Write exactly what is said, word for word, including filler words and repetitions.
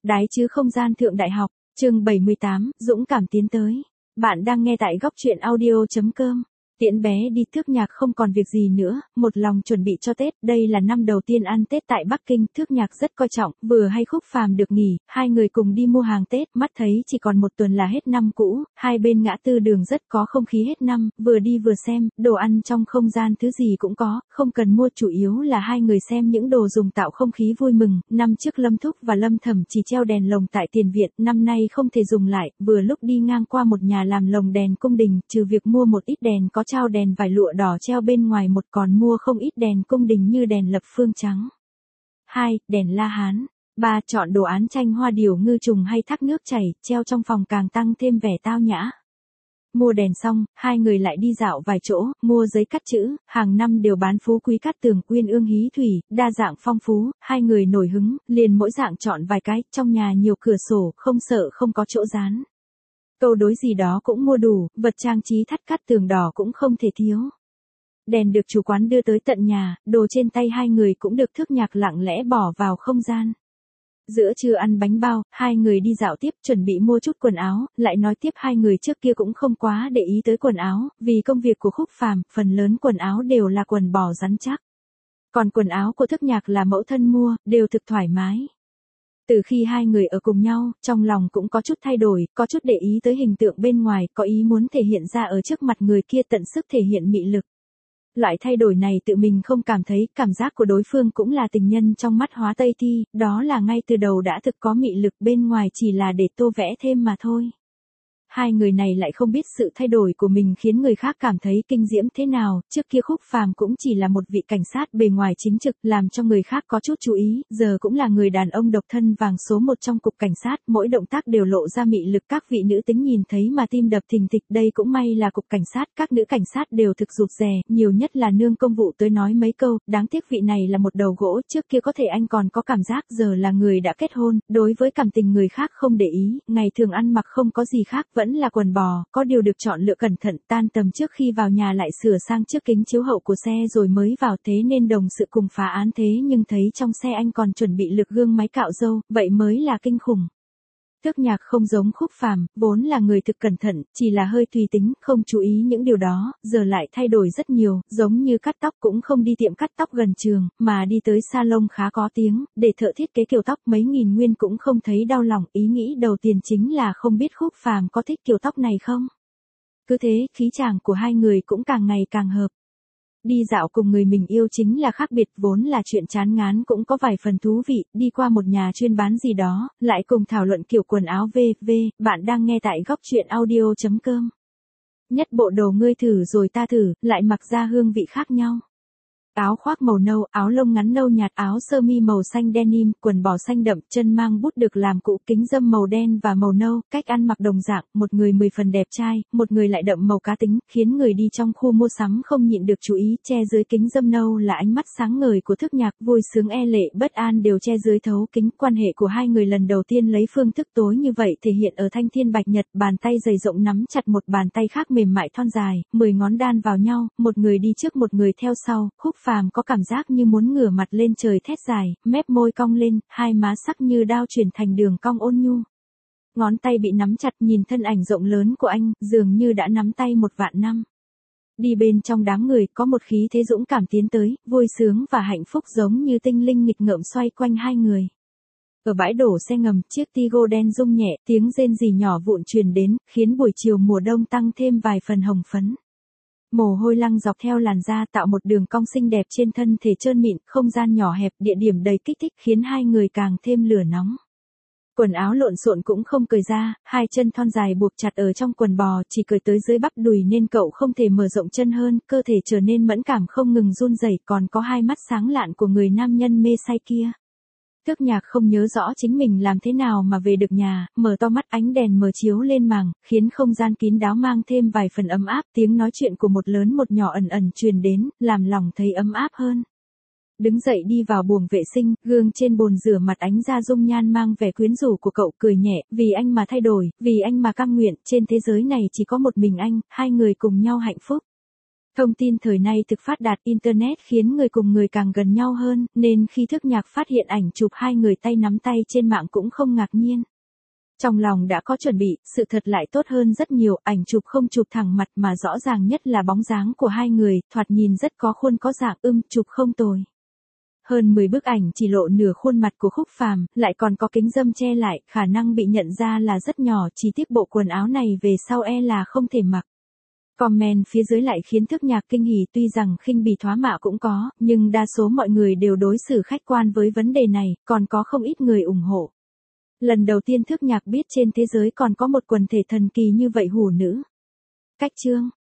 Đái chứ không gian thượng đại học, chương bảy mươi tám, dũng cảm tiến tới. Bạn đang nghe tại góc truyện audio.com. Tiễn bé đi Thước Nhạc không còn việc gì nữa, một lòng chuẩn bị cho Tết, đây là năm đầu tiên ăn Tết tại Bắc Kinh, Thước Nhạc rất coi trọng, vừa hay Khúc Phàm được nghỉ, hai người cùng đi mua hàng Tết, mắt thấy chỉ còn một tuần là hết năm cũ, hai bên ngã tư đường rất có không khí hết năm, vừa đi vừa xem, đồ ăn trong không gian thứ gì cũng có, không cần mua, chủ yếu là hai người xem những đồ dùng tạo không khí vui mừng, năm trước Lâm Thúc và Lâm Thẩm chỉ treo đèn lồng tại tiền viện, năm nay không thể dùng lại, vừa lúc đi ngang qua một nhà làm lồng đèn cung đình, trừ việc mua một ít đèn có trao đèn vải lụa đỏ treo bên ngoài một còn mua không ít đèn cung đình như đèn lập phương trắng. hai. Đèn La Hán. ba. Chọn đồ án tranh hoa điểu ngư trùng hay thác nước chảy, treo trong phòng càng tăng thêm vẻ tao nhã. Mua đèn xong, hai người lại đi dạo vài chỗ, mua giấy cắt chữ, hàng năm đều bán phú quý cát tường, uyên ương hí thủy, đa dạng phong phú, hai người nổi hứng, liền mỗi dạng chọn vài cái, trong nhà nhiều cửa sổ, không sợ không có chỗ dán. Câu đối gì đó cũng mua đủ, vật trang trí thắt cát tường đỏ cũng không thể thiếu. Đèn được chủ quán đưa tới tận nhà, đồ trên tay hai người cũng được Thước Nhạc lặng lẽ bỏ vào không gian. Giữa trưa ăn bánh bao, hai người đi dạo tiếp, chuẩn bị mua chút quần áo, lại nói tiếp hai người trước kia cũng không quá để ý tới quần áo, vì công việc của Khúc Phàm, phần lớn quần áo đều là quần bò rắn chắc. Còn quần áo của Thước Nhạc là mẫu thân mua, đều thực thoải mái. Từ khi hai người ở cùng nhau, trong lòng cũng có chút thay đổi, có chút để ý tới hình tượng bên ngoài, có ý muốn thể hiện ra ở trước mặt người kia tận sức thể hiện mị lực. Loại thay đổi này tự mình không cảm thấy, cảm giác của đối phương cũng là tình nhân trong mắt Hóa Tây Thi, đó là ngay từ đầu đã thực có mị lực, bên ngoài chỉ là để tô vẽ thêm mà thôi. Hai người này lại không biết sự thay đổi của mình khiến người khác cảm thấy kinh diễm thế nào, trước kia Khúc Phàm cũng chỉ là một vị cảnh sát bề ngoài chính trực, làm cho người khác có chút chú ý, giờ cũng là người đàn ông độc thân vàng số một trong cục cảnh sát, mỗi động tác đều lộ ra mị lực, các vị nữ tính nhìn thấy mà tim đập thình thịch, đây cũng may là cục cảnh sát, các nữ cảnh sát đều thực rụt rè, nhiều nhất là nương công vụ tới nói mấy câu, đáng tiếc vị này là một đầu gỗ, trước kia có thể anh còn có cảm giác, giờ là người đã kết hôn, đối với cảm tình người khác không để ý, ngày thường ăn mặc không có gì khác, vẫn là quần bò, có điều được chọn lựa cẩn thận, tan tầm trước khi vào nhà lại sửa sang chiếc kính chiếu hậu của xe rồi mới vào, thế nên đồng sự cùng phá án thế nhưng thấy trong xe anh còn chuẩn bị lực gương máy cạo râu, vậy mới là kinh khủng. Thước Nhạc không giống Khúc Phàm, vốn là người thực cẩn thận, chỉ là hơi tùy tính, không chú ý những điều đó, giờ lại thay đổi rất nhiều, giống như cắt tóc cũng không đi tiệm cắt tóc gần trường, mà đi tới salon khá có tiếng, để thợ thiết kế kiểu tóc mấy nghìn nguyên cũng không thấy đau lòng, ý nghĩ đầu tiên chính là không biết Khúc Phàm có thích kiểu tóc này không. Cứ thế, khí chàng của hai người cũng càng ngày càng hợp. Đi dạo cùng người mình yêu chính là khác biệt, vốn là chuyện chán ngán cũng có vài phần thú vị, đi qua một nhà chuyên bán gì đó, lại cùng thảo luận kiểu quần áo vê vê, bạn đang nghe tại góc truyện audio.com. Nhất bộ đồ ngươi thử rồi ta thử, lại mặc ra hương vị khác nhau. Áo khoác màu nâu, áo lông ngắn nâu nhạt, áo sơ mi màu xanh denim, quần bò xanh đậm, chân mang bút được làm cụ, kính râm màu đen và màu nâu, cách ăn mặc đồng dạng, một người mười phần đẹp trai, một người lại đậm màu cá tính, khiến người đi trong khu mua sắm không nhịn được chú ý, che dưới kính râm nâu là ánh mắt sáng ngời của Thước Nhạc, vui sướng e lệ, bất an đều che dưới thấu kính, quan hệ của hai người lần đầu tiên lấy phương thức tối như vậy thể hiện ở thanh thiên bạch nhật, bàn tay dày rộng nắm chặt một bàn tay khác mềm mại thon dài, mười ngón đan vào nhau, một người đi trước một người theo sau, Khúc Phàm có cảm giác như muốn ngửa mặt lên trời thét dài, mép môi cong lên, hai má sắc như đao chuyển thành đường cong ôn nhu. Ngón tay bị nắm chặt, nhìn thân ảnh rộng lớn của anh, dường như đã nắm tay một vạn năm. Đi bên trong đám người, có một khí thế dũng cảm tiến tới, vui sướng và hạnh phúc giống như tinh linh nghịch ngợm xoay quanh hai người. Ở bãi đổ xe ngầm, chiếc Tigo đen rung nhẹ, tiếng rên rỉ nhỏ vụn truyền đến, khiến buổi chiều mùa đông tăng thêm vài phần hồng phấn. Mồ hôi lăng dọc theo làn da tạo một đường cong xinh đẹp trên thân thể trơn mịn, không gian nhỏ hẹp, địa điểm đầy kích thích khiến hai người càng thêm lửa nóng. Quần áo lộn xộn cũng không cởi ra, hai chân thon dài buộc chặt ở trong quần bò, chỉ cởi tới dưới bắp đùi nên cậu không thể mở rộng chân hơn, cơ thể trở nên mẫn cảm không ngừng run rẩy, còn có hai mắt sáng lạn của người nam nhân mê say kia. Thước Nhạc không nhớ rõ chính mình làm thế nào mà về được nhà, mở to mắt, ánh đèn mờ chiếu lên màng, khiến không gian kín đáo mang thêm vài phần ấm áp, tiếng nói chuyện của một lớn một nhỏ ẩn ẩn truyền đến, làm lòng thấy ấm áp hơn. Đứng dậy đi vào buồng vệ sinh, gương trên bồn rửa mặt ánh ra dung nhan mang vẻ quyến rũ của cậu, cười nhẹ, vì anh mà thay đổi, vì anh mà cam nguyện, trên thế giới này chỉ có một mình anh, hai người cùng nhau hạnh phúc. Thông tin thời nay thực phát đạt Internet khiến người cùng người càng gần nhau hơn, nên khi Thức Nhạc phát hiện ảnh chụp hai người tay nắm tay trên mạng cũng không ngạc nhiên. Trong lòng đã có chuẩn bị, sự thật lại tốt hơn rất nhiều, ảnh chụp không chụp thẳng mặt mà rõ ràng nhất là bóng dáng của hai người, thoạt nhìn rất có khuôn có dạng, ưm, chụp không tồi. Hơn mười bức ảnh chỉ lộ nửa khuôn mặt của Khúc Phàm, lại còn có kính râm che lại, khả năng bị nhận ra là rất nhỏ, chỉ tiếc bộ quần áo này về sau e là không thể mặc. Comment phía dưới lại khiến Thức Nhạc kinh hỉ, tuy rằng khinh bỉ thoá mạ cũng có, nhưng đa số mọi người đều đối xử khách quan với vấn đề này, còn có không ít người ủng hộ. Lần đầu tiên Thức Nhạc biết trên thế giới còn có một quần thể thần kỳ như vậy hủ nữ. Cách chương